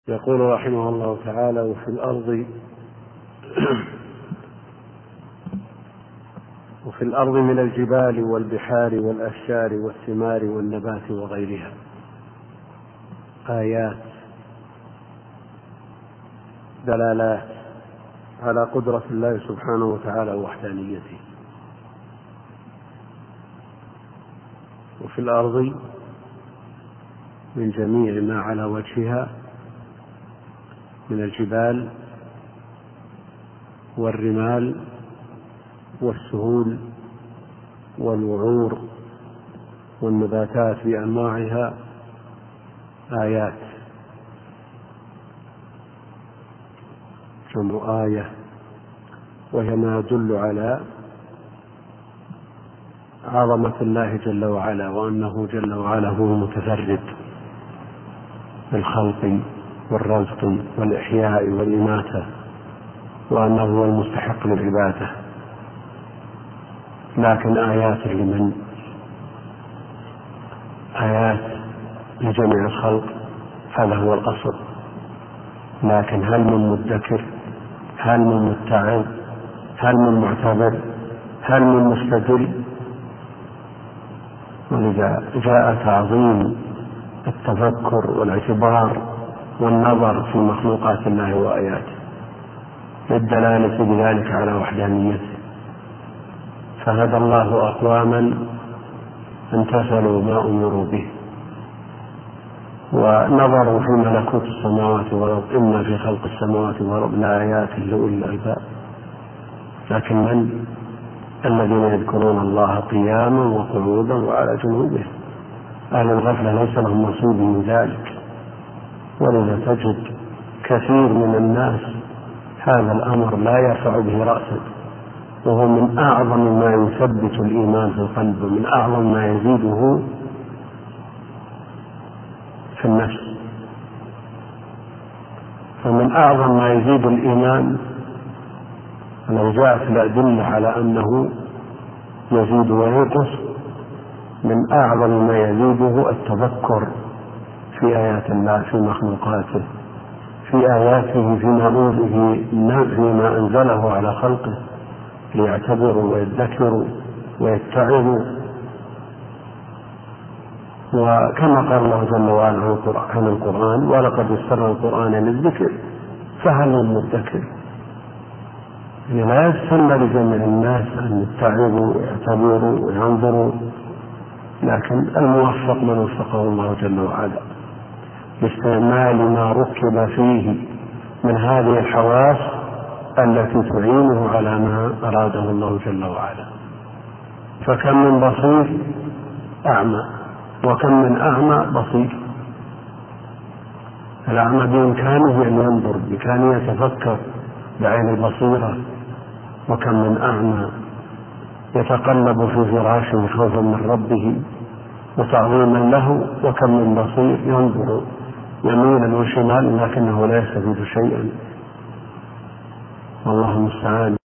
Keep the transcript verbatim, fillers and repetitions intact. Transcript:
يقول رحمه الله تعالى: وفي الأرض وفي الأرض من الجبال والبحار والأشجار والثمار والنبات وغيرها آيات دلالات على قدرة الله سبحانه وتعالى ووحدانيته. وفي الأرض من جميع ما على وجهها من الجبال والرمال والسهول والوعور والنباتات بأنواعها آيات، جمع آية، وهي ما يدل على عظمة الله جل وعلا، وأنه جل وعلا هو المتفرد بالخلق والرزق والإحياء والإماتة، وأنه هو المستحق للعبادة. لكن آيات لمن؟ آيات لجميع الخلق، هذا هو الأصل. لكن هل من مدكر؟ هل من متعظ؟ هل من معتبر؟ هل من مستدل؟ ولذا جاء تعظيم التفكر والاعتبار والنظر في مخلوقات الله وآياته للدلالة بذلك على وحدانيته. فهدى الله أقواما امتثلوا ما أمروا به ونظروا في ملكوت السماوات والأرض، إن في خلق السماوات والأرض لآيات لأولي الألباب. لكن من الذين يذكرون الله قياما وقعودا وعلى جنوبهم؟ أهل الغفلة ليس لهم نصيب من ذلك. ولذا تجد كثير من الناس هذا الأمر لا يرفع به رأسا، وهو من أعظم ما يثبت الإيمان في القلب، ومن أعظم ما يزيده في النفس. فمن أعظم ما يزيد الإيمان لو جاءت الأدلة على أنه يزيد وينقص، من أعظم ما يزيده التذكر في آيات الله، في مخلوقاته، في آياته، فيما أنزله، فيما أنزله على خلقه ليعتبروا ويذكروا ويتعظوا. وكما قال الله جل وعلا عن القرآن: ولقد يسرنا القرآن للذكر فهل من مدكر؟ يعني لا يسن لجميع الناس أن يتعظوا ويعتبروا وينظروا، لكن الموفق من وفقه الله جل وعلا لاستعمال ما ركب فيه من هذه الحواس التي تعينه على ما أراده الله جل وعلا. فكم من بصير أعمى، وكم من أعمى بصير. الأعمى بإمكانه أن ينظر، بإمكانه يتفكر بعين البصيرة، وكم من أعمى يتقلب في فراشه خوفا من ربه وتعظيما له، وكم من بصير ينظر يمينا وشمالا لكنه لا يستفيد شيئا. والله المستعان.